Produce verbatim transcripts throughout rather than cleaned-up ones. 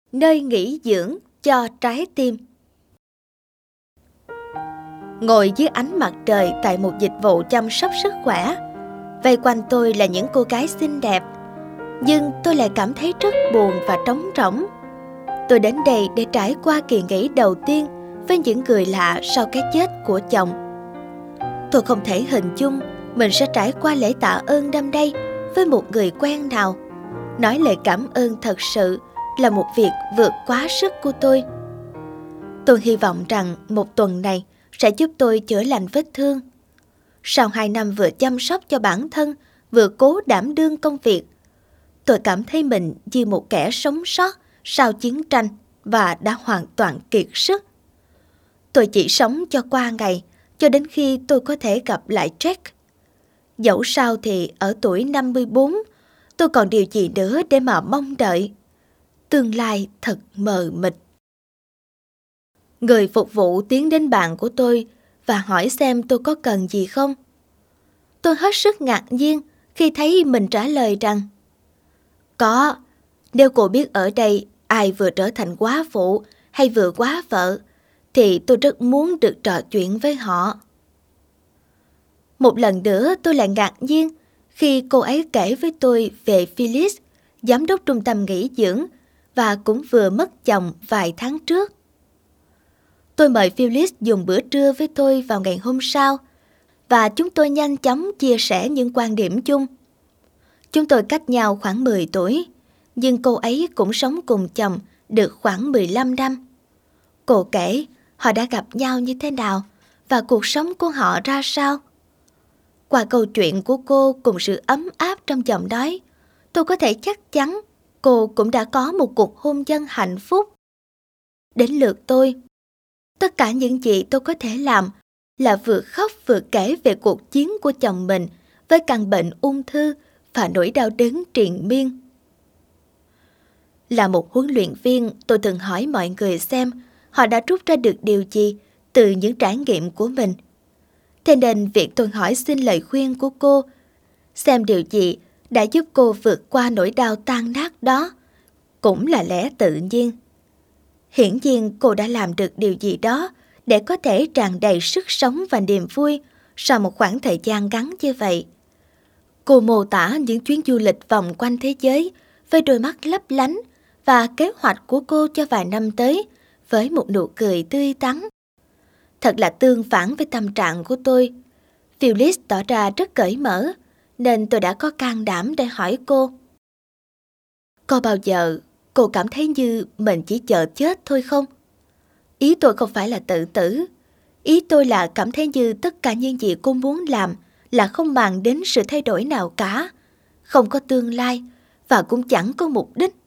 nơi nghỉ dưỡng cho trái tim. Ngồi dưới ánh mặt trời tại một dịch vụ chăm sóc sức khỏe, vây quanh tôi là những cô gái xinh đẹp, nhưng tôi lại cảm thấy rất buồn và trống rỗng. Tôi đến đây để trải qua kỳ nghỉ đầu tiên với những người lạ sau cái chết của chồng. Tôi không thể hình dung mình sẽ trải qua lễ tạ ơn năm nay với một người quen nào. Nói lời cảm ơn thật sự là một việc vượt quá sức của tôi. Tôi hy vọng rằng một tuần này sẽ giúp tôi chữa lành vết thương. Sau hai năm vừa chăm sóc cho bản thân, vừa cố đảm đương công việc, tôi cảm thấy mình như một kẻ sống sót sau chiến tranh và đã hoàn toàn kiệt sức. Tôi chỉ sống cho qua ngày, cho đến khi tôi có thể gặp lại Jack. Dẫu sao thì ở tuổi năm mươi bốn, tôi còn điều gì nữa để mà mong đợi. Tương lai thật mờ mịt. Người phục vụ tiến đến bàn của tôi và hỏi xem tôi có cần gì không. Tôi hết sức ngạc nhiên khi thấy mình trả lời rằng: Có, nếu cô biết ở đây ai vừa trở thành quá phụ hay vừa quá vợ, thì tôi rất muốn được trò chuyện với họ. Một lần nữa tôi lại ngạc nhiên khi cô ấy kể với tôi về Phyllis, giám đốc trung tâm nghỉ dưỡng, và cũng vừa mất chồng vài tháng trước. Tôi mời Phyllis dùng bữa trưa với tôi vào ngày hôm sau, và chúng tôi nhanh chóng chia sẻ những quan điểm chung. Chúng tôi cách nhau khoảng mười tuổi, nhưng cô ấy cũng sống cùng chồng được khoảng mười lăm năm. Cô kể họ đã gặp nhau như thế nào và cuộc sống của họ ra sao. Qua câu chuyện của cô cùng sự ấm áp trong giọng nói, tôi có thể chắc chắn cô cũng đã có một cuộc hôn nhân hạnh phúc. Đến lượt tôi, tất cả những gì tôi có thể làm là vừa khóc vừa kể về cuộc chiến của chồng mình với căn bệnh ung thư và nỗi đau đớn triền miên. Là một huấn luyện viên, tôi từng hỏi mọi người xem họ đã rút ra được điều gì từ những trải nghiệm của mình. Thế nên việc tôi hỏi xin lời khuyên của cô, xem điều gì đã giúp cô vượt qua nỗi đau tan nát đó, cũng là lẽ tự nhiên. Hiển nhiên cô đã làm được điều gì đó để có thể tràn đầy sức sống và niềm vui sau một khoảng thời gian ngắn như vậy. Cô mô tả những chuyến du lịch vòng quanh thế giới với đôi mắt lấp lánh và kế hoạch của cô cho vài năm tới với một nụ cười tươi tắn. Thật là tương phản với tâm trạng của tôi. Phyllis tỏ ra rất cởi mở, nên tôi đã có can đảm để hỏi cô: Có bao giờ cô cảm thấy như mình chỉ chờ chết thôi không? Ý tôi không phải là tự tử. Ý tôi là cảm thấy như tất cả những gì cô muốn làm là không màng đến sự thay đổi nào cả, không có tương lai và cũng chẳng có mục đích.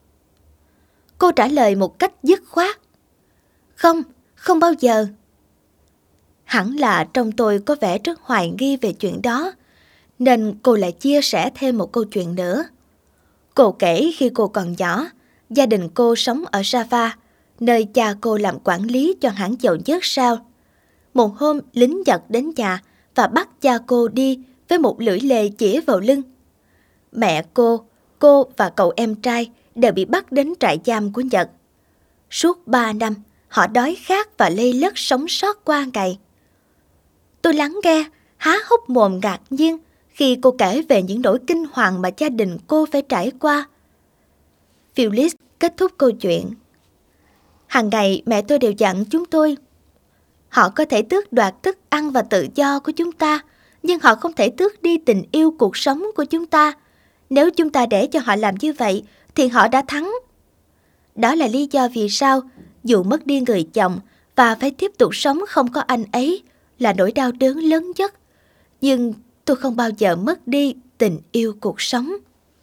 Cô trả lời một cách dứt khoát: Không, không bao giờ. Hẳn là trong tôi có vẻ rất hoài nghi về chuyện đó, nên cô lại chia sẻ thêm một câu chuyện nữa. Cô kể khi cô còn nhỏ, gia đình cô sống ở Java, nơi cha cô làm quản lý cho hãng dầu nhất Shell. Một hôm, lính Nhật đến nhà và bắt cha cô đi với một lưỡi lê chĩa vào lưng. Mẹ cô, cô và cậu em trai đều bị bắt đến trại giam của Nhật. Suốt ba năm, họ đói khát và lây lất sống sót qua ngày. Tôi lắng nghe, há hốc mồm ngạc nhiên khi cô kể về những nỗi kinh hoàng mà gia đình cô phải trải qua. Phyllis kết thúc câu chuyện: Hàng ngày mẹ tôi đều dặn chúng tôi: Họ có thể tước đoạt thức ăn và tự do của chúng ta, nhưng họ không thể tước đi tình yêu cuộc sống của chúng ta. Nếu chúng ta để cho họ làm như vậy, thì họ đã thắng. Đó là lý do vì sao, dù mất đi người chồng và phải tiếp tục sống không có anh ấy là nỗi đau đớn lớn nhất, nhưng tôi không bao giờ mất đi tình yêu cuộc sống.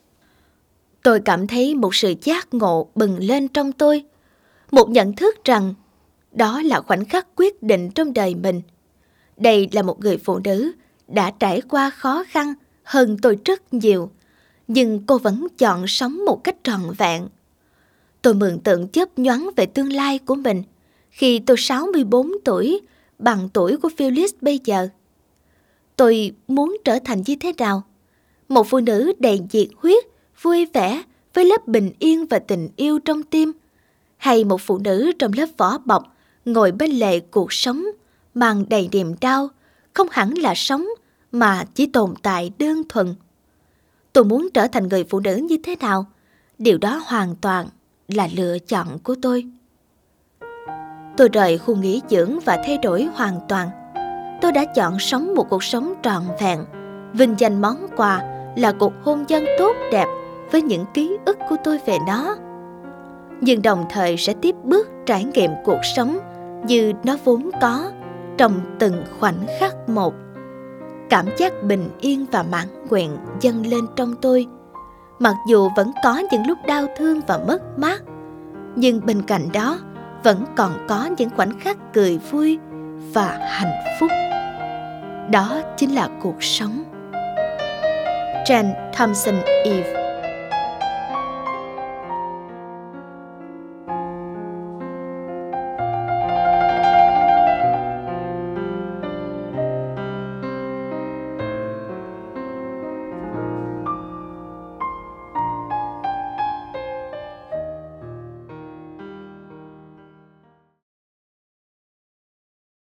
Tôi cảm thấy một sự giác ngộ bừng lên trong tôi, một nhận thức rằng đó là khoảnh khắc quyết định trong đời mình. Đây là một người phụ nữ đã trải qua khó khăn hơn tôi rất nhiều, nhưng cô vẫn chọn sống một cách trọn vẹn. Tôi mường tượng chớp nhoáng về tương lai của mình khi tôi sáu mươi bốn tuổi, bằng tuổi của Phyllis bây giờ. Tôi muốn trở thành như thế nào? Một phụ nữ đầy nhiệt huyết, vui vẻ, với lớp bình yên và tình yêu trong tim, hay một phụ nữ trong lớp vỏ bọc ngồi bên lề cuộc sống mang đầy niềm đau, không hẳn là sống mà chỉ tồn tại đơn thuần. Tôi muốn trở thành người phụ nữ như thế nào? Điều đó hoàn toàn là lựa chọn của tôi. Tôi rời khu nghỉ dưỡng và thay đổi hoàn toàn. Tôi đã chọn sống một cuộc sống trọn vẹn, vinh danh món quà là cuộc hôn nhân tốt đẹp với những ký ức của tôi về nó. Nhưng đồng thời sẽ tiếp bước trải nghiệm cuộc sống như nó vốn có trong từng khoảnh khắc một. Cảm giác bình yên và mãn nguyện dâng lên trong tôi. Mặc dù vẫn có những lúc đau thương và mất mát, nhưng bên cạnh đó vẫn còn có những khoảnh khắc cười vui và hạnh phúc. Đó chính là cuộc sống. Jane Thompson Eve.